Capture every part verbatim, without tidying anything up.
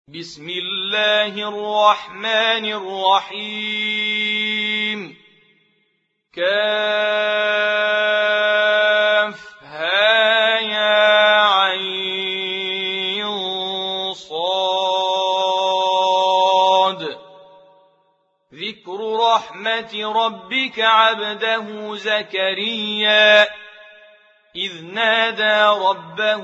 بسم الله الرحمن الرحيم كافها يا عين صاد ذكر رحمة ربك عبده زكريا إذ نادى ربه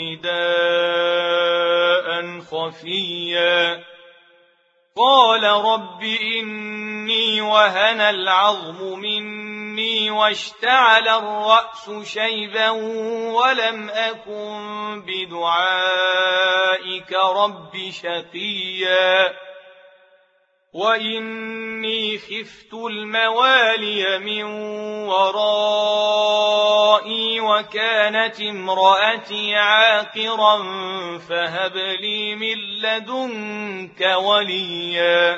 نداء خفيا قال رب إني وهن العظم مني واشتعل الرأس شيبا ولم أكن بدعائك رب شقيا وإني خفت الموالي من ورائي وكانت امرأتي عاقرا فهب لي من لدنك وليا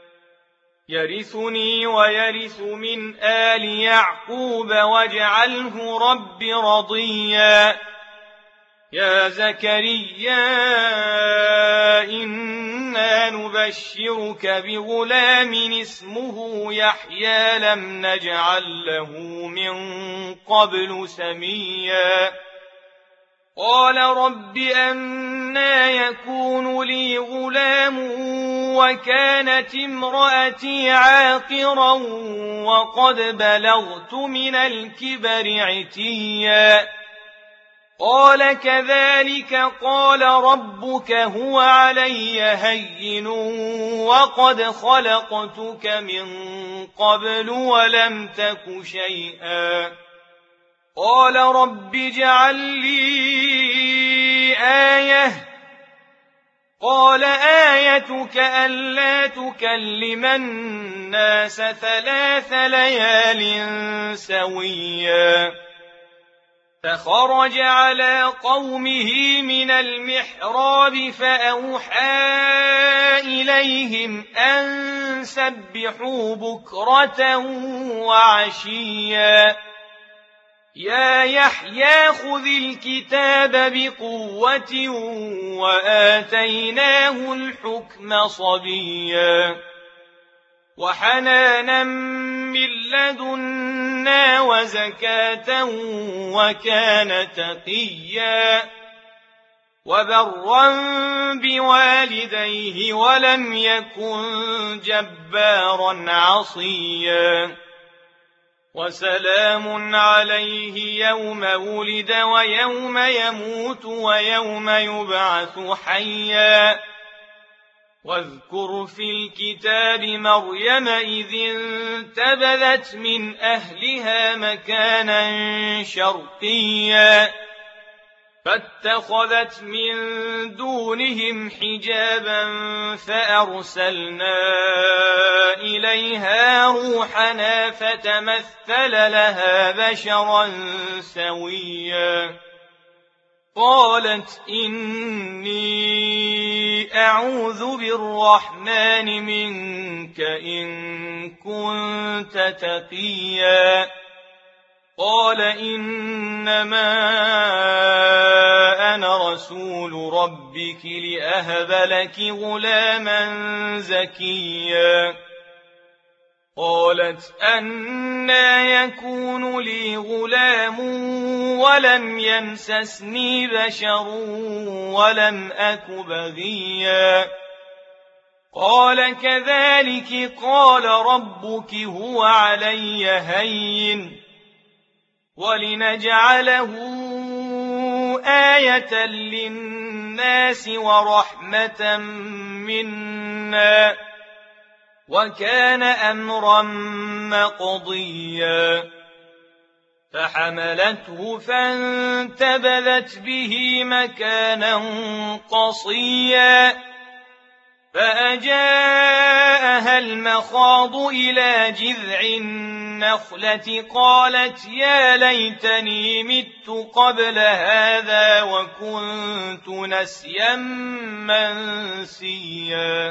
يرثني ويرث من آل يعقوب واجعله رب رضيا يا زكريا إنا نبشرك بغلام اسمه يحيى لم نجعل له من قبل سميا قال رب أنى يكون لي غلام وكانت امرأتي عاقرا وقد بلغت من الكبر عتيا قال كذلك قال ربك هو علي هين وقد خلقتك من قبل ولم تك شيئا قال رب اجعل لي آية قال آيتك ألا تكلم الناس ثلاث ليال سويا فخرج على قومه من المحراب فأوحى إليهم أن سبحوا بكرة وعشيا يا يحيى خذ الكتاب بقوة وآتيناه الحكم صبيا وحنانا من لدنا وزكاة وكان تقيا وبرا بوالديه ولم يكن جبارا عصيا وسلام عليه يوم ولد ويوم يموت ويوم يبعث حيا واذكر في الكتاب مريم إذ انتبذت من أهلها مكانا شرقيا فاتخذت من دونهم حجابا فأرسلنا إليها روحنا فتمثل لها بشرا سويا قالت إني أعوذ بالرحمن منك إن كنت تقيا قال إنما أنا رسول ربك لأهب لك غلاما زكيا قالت أنى يكون لي غلام ولم يمسسني بشر ولم أك بغيا قال كذلك قال ربك هو علي هين ولنجعله آية للناس ورحمة منا وكان أمرا مقضيا فحملته فانتبذت به مكانا قصيا فأجاءها المخاض إلى جذع النخلة قالت يا ليتني مت قبل هذا وكنت نسيا منسيا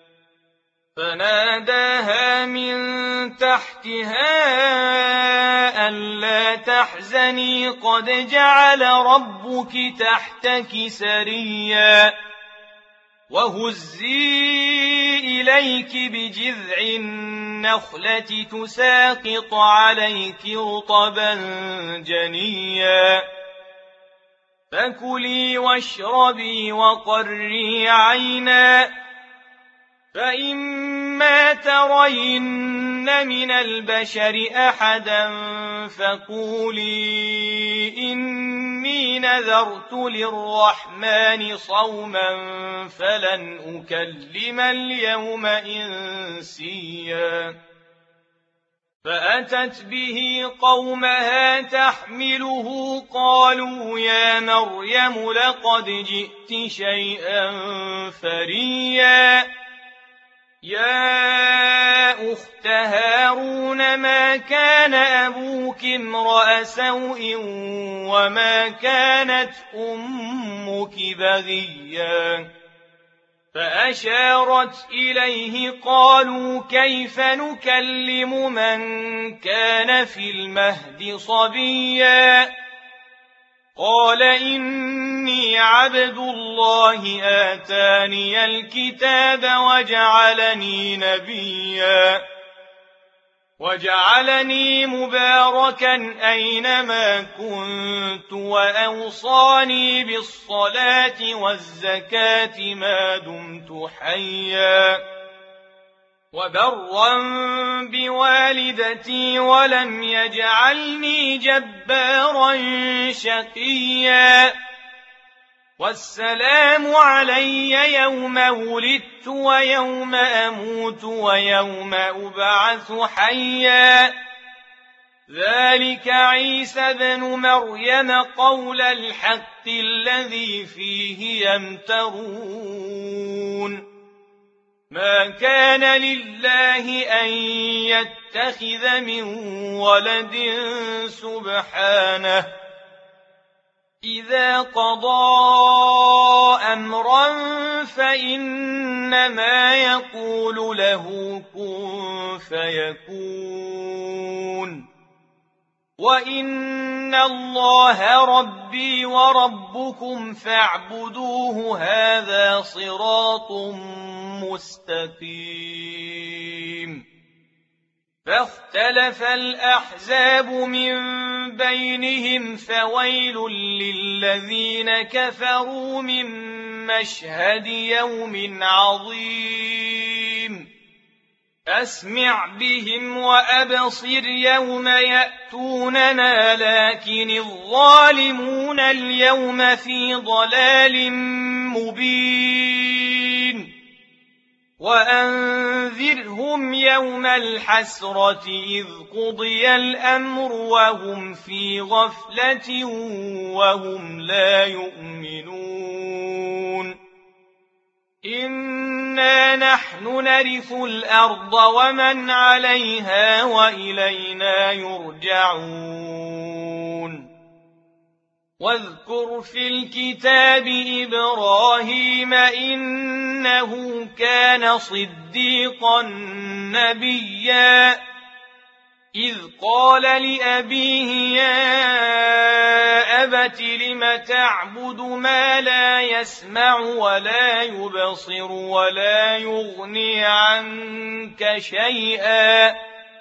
فناداها من تحتها ألا تحزني قد جعل ربك تحتك سريا وهزي إليك بجذع النخلة تساقط عليك رطبا جنيا فكلي واشربي وقري عينا فإما ترين من البشر أحدا فقولي إني نذرت للرحمن صوما فلن أكلم اليوم إنسيا فأتت به قومها تحمله قالوا يا مريم لقد جئت شيئا فريا يا أخت هارون ما كان أبوك امرأ سوء وما كانت أمك بغيا فأشارت إليه قالوا كيف نكلم من كان في المهد صبيا قال إني عبد الله آتاني الكتاب وجعلني نبيا وجعلني مباركا أينما كنت وأوصاني بالصلاة والزكاة ما دمت حيا وبرا بوالدتي ولم يجعلني جبارا شقيا والسلام علي يوم ولدت ويوم أموت ويوم أبعث حيا ذلك عيسى بن مريم قول الحق الذي فيه يمترون ما كان لله أن يتخذ من ولد سبحانه إذا قضى أمرا فإنما يقول له كن فيكون وإن الله ربي وربكم فاعبدوه هذا صراط مستقيم فاختلف الأحزاب من بينهم فويل للذين كفروا من مشهد يوم عظيم أسمع بهم وأبصر يوم يأتوننا لكن الظالمون اليوم في ضلال مبين وأنذرهم يوم الحسرة إذ قضي الأمر وهم في غفلة وهم لا يؤمنون إنا نحن نرث الأرض ومن عليها وإلينا يرجعون واذكر في الكتاب إبراهيم إنه كان صديقا نبيا إذ قال لأبيه يا أبت لم تعبد ما لا يسمع ولا يبصر ولا يغني عنك شيئا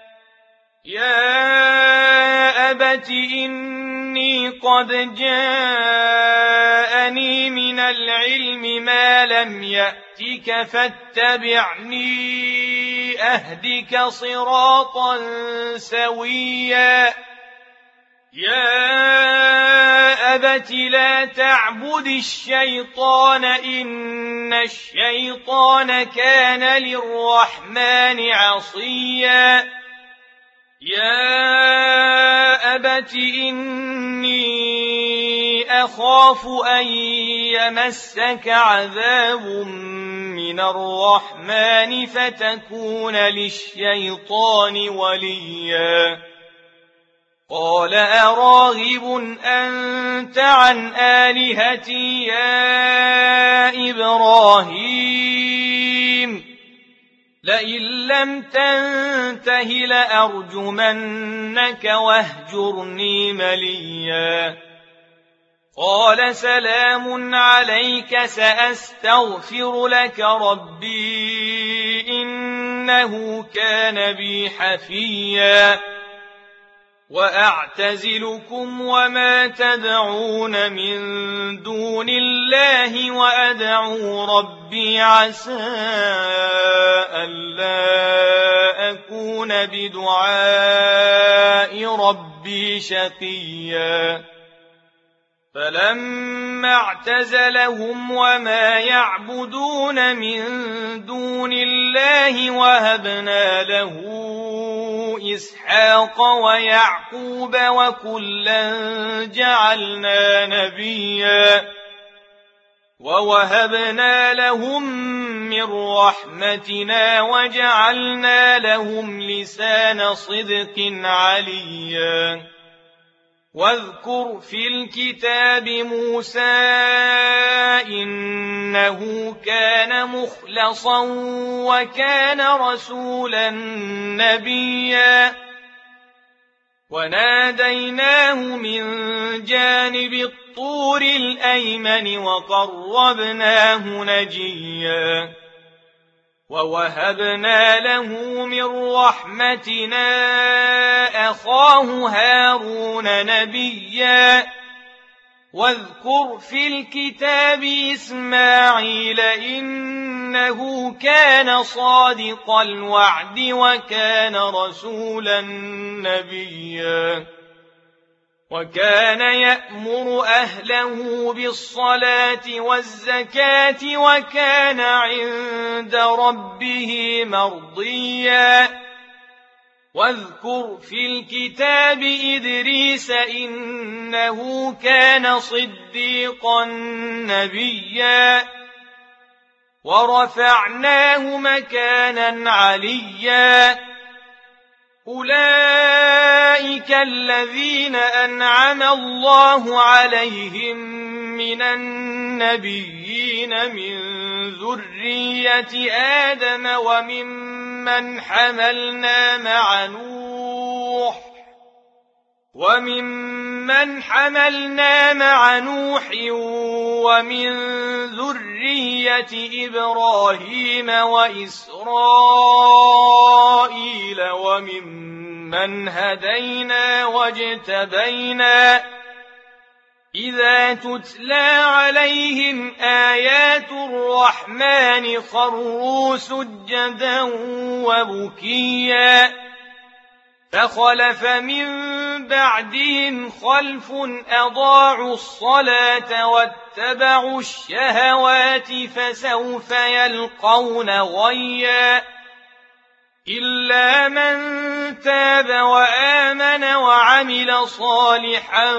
يا أبت إني قد جاءني من العلم ما لم يأتك فاتبعني أهدك صراطا سويا يا أبت لا تعبد الشيطان إن الشيطان كان للرحمن عصيا يا أبت إني أخاف أن يمسك عذاب من الرحمن فتكون للشيطان وليا قال أراغب أنت عن آلهتي يا إبراهيم لئن لم تنته لأرجمنك واهجرني مليا قال سلام عليك سأستغفر لك ربي إنه كان بي حفيا وأعتزلكم وما تدعون من دون الله وأدعو ربي عسى ألا أكون بدعاء ربي شقيا فلما اعتزلهم وما يعبدون من دون الله وهبنا له إسحاق ويعقوب وكلا جعلنا نبيا ووهبنا لهم من رحمتنا وجعلنا لهم لسان صدق عليا واذكر في الكتاب موسى إنه كان مخلصا وكان رسولا نبيا وناديناه من جانب الطور الأيمن وقربناه نجيا ووهبنا له من رحمتنا أخاه هارون نبيا واذكر في الكتاب إسماعيل إنه كان صادق الوعد وكان رسولا نبيا وكان يأمر أهله بالصلاة والزكاة وكان عند ربه مرضيا واذكر في الكتاب إدريس إنه كان صديقا نبيا ورفعناه مكانا عليا أولئك الذين أنعم الله عليهم من النبيين من ذرية آدم وممن حملنا مع نوح وممن حملنا مع نوح ومن ذرية إبراهيم وإسرائيل وممن هدينا واجتبينا إذا تتلى عليهم آيات الرحمن خروا سجدا وبكيا فخلف من بعدهم خلف أضاعوا الصلاة واتبعوا الشهوات فسوف يلقون غيا إلا من تاب وآمن وعمل صالحا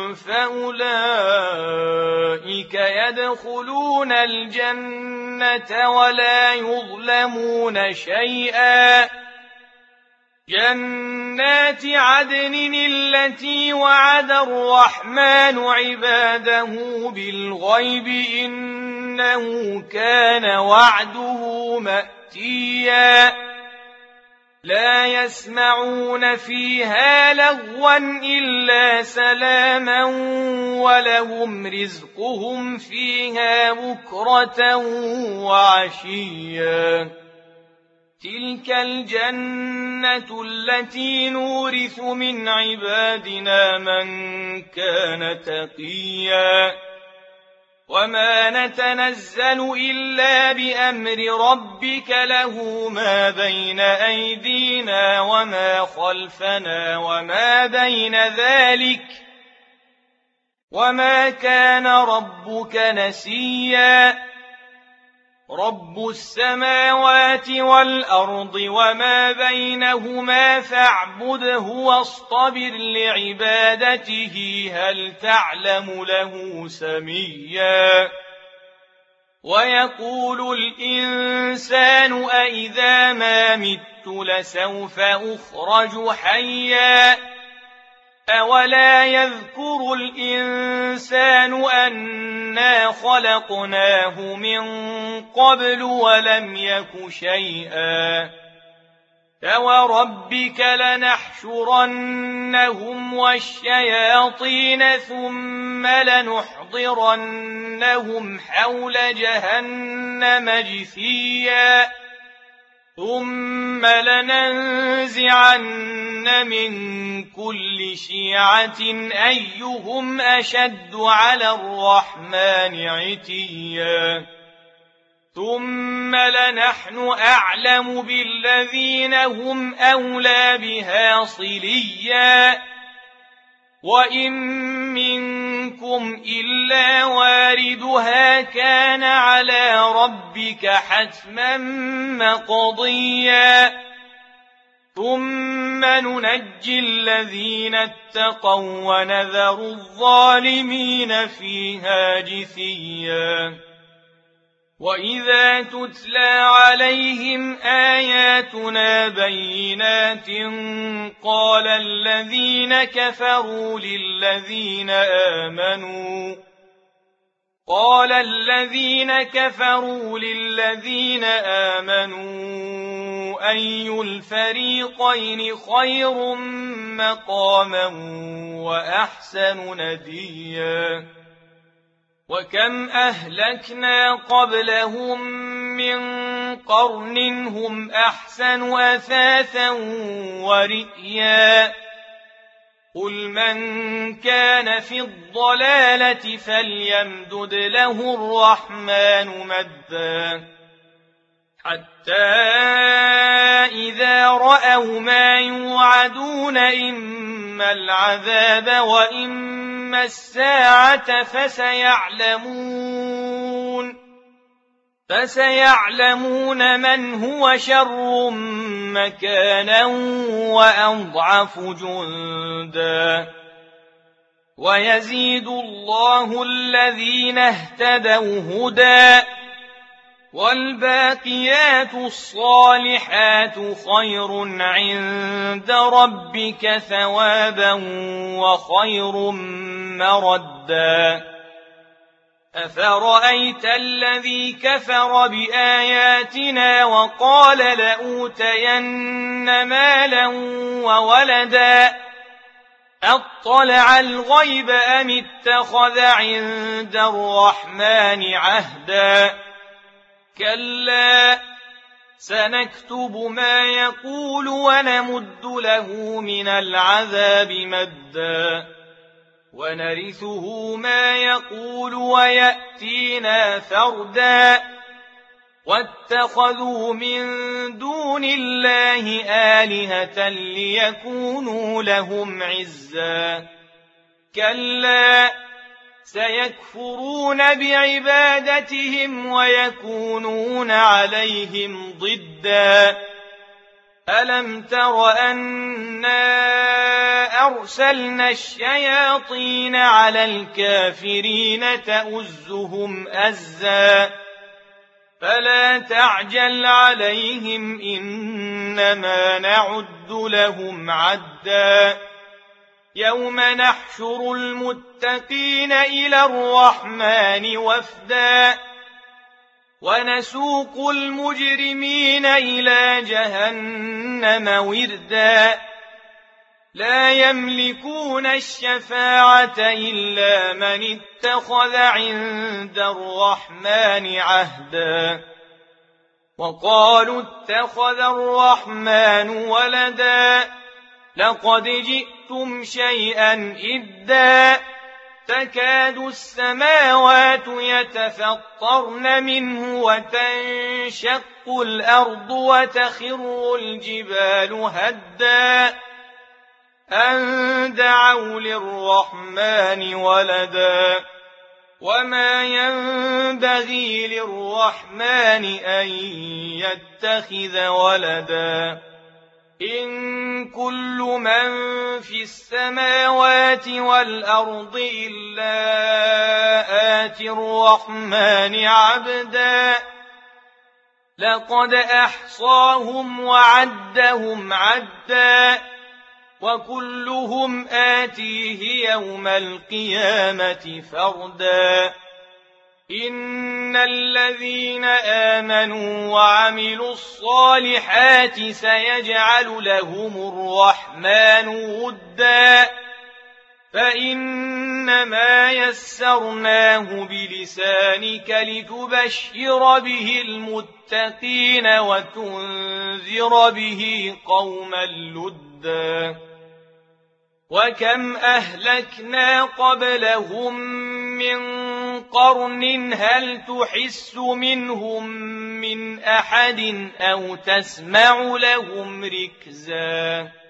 فأولئك يدخلون الجنة ولا يظلمون شيئا جنات عدن التي وعد الرحمن عباده بالغيب إنه كان وعده مأتيا لا يسمعون فيها لغوا إلا سلاما ولهم رزقهم فيها بكرة وعشيا تلك الجنة التي نورث من عبادنا من كان تقيا وما نتنزل إلا بأمر ربك له ما بين أيدينا وما خلفنا وما بين ذلك وما كان ربك نسيا رب السماوات والأرض وما بينهما فاعبده واصطبر لعبادته هل تعلم له سميا ويقول الإنسان أإذا ما مت لسوف أخرج حيا أولا يذكر الإنسان أنا خلقناه من قبل ولم يك شيئا فوربك لنحشرنهم والشياطين ثم لنحضرنهم حول جهنم جثيا ثم لننزعن من كل شيعة أيهم أشد على الرحمن عتيا ثم لنحن أعلم بالذين هم أولى بها صليا وإن منكم إلا واردها كان على ربك حتما مقضيا ثم ننجي الذين اتقوا ونذر الظالمين فيها جثيا وإذا تتلى عليهم آياتنا بينات قال الذين كفروا للذين آمنوا قال الذين كفروا للذين آمنوا أي الفريقين خير مقاما وأحسن نديا وكم أهلكنا قبلهم من قرن هم أحسن أثاثا ورئيا قل من كان في الضلالة فليمدد له الرحمن مدا حتى إذا رأوا ما يوعدون إما العذاب وإما الساعة فسيعلمون فسيعلمون من هو شر مكانا وأضعف جندا ويزيد الله الذين اهتدوا هدى والباقيات الصالحات خير عند ربك ثوابا وخير مردا أفرأيت الذي كفر بآياتنا وقال لأوتين مالا وولدا أطلع الغيب أم اتخذ عند الرحمن عهدا كلا سنكتب ما يقول ونمد له من العذاب مدا ونرثه ما يقول ويأتينا فردا واتخذوا من دون الله آلهة ليكونوا لهم عزا كلا سيكفرون بعبادتهم ويكونون عليهم ضدا ألم تر أنا أرسلنا الشياطين على الكافرين تؤزهم أزا فلا تعجل عليهم إنما نعد لهم عدا يوم نحشر المتقين إلى الرحمن وفدا ونسوق المجرمين إلى جهنم وردا لا يملكون الشفاعة إلا من اتخذ عند الرحمن عهدا وقالوا اتخذ الرحمن ولدا لقد جئتم شيئا إدا تكاد السماوات يتفطرن منه وتنشق الأرض وتخر الجبال هدا أن دعوا للرحمن ولدا وما ينبغي للرحمن أن يتخذ ولدا إن كل من في السماوات والأرض إلا آتي الرحمن عبدا لقد أحصاهم وعدهم عدا وكلهم آتيه يوم القيامة فردا إن الذين آمنوا وعملوا الصالحات سيجعل لهم الرحمن ودا فإنما يسرناه بلسانك لتبشر به المتقين وتنذر به قوما لدا وكم أهلكنا قبلهم من قرن هل تحس منهم من أحد أو تسمع لهم ركزا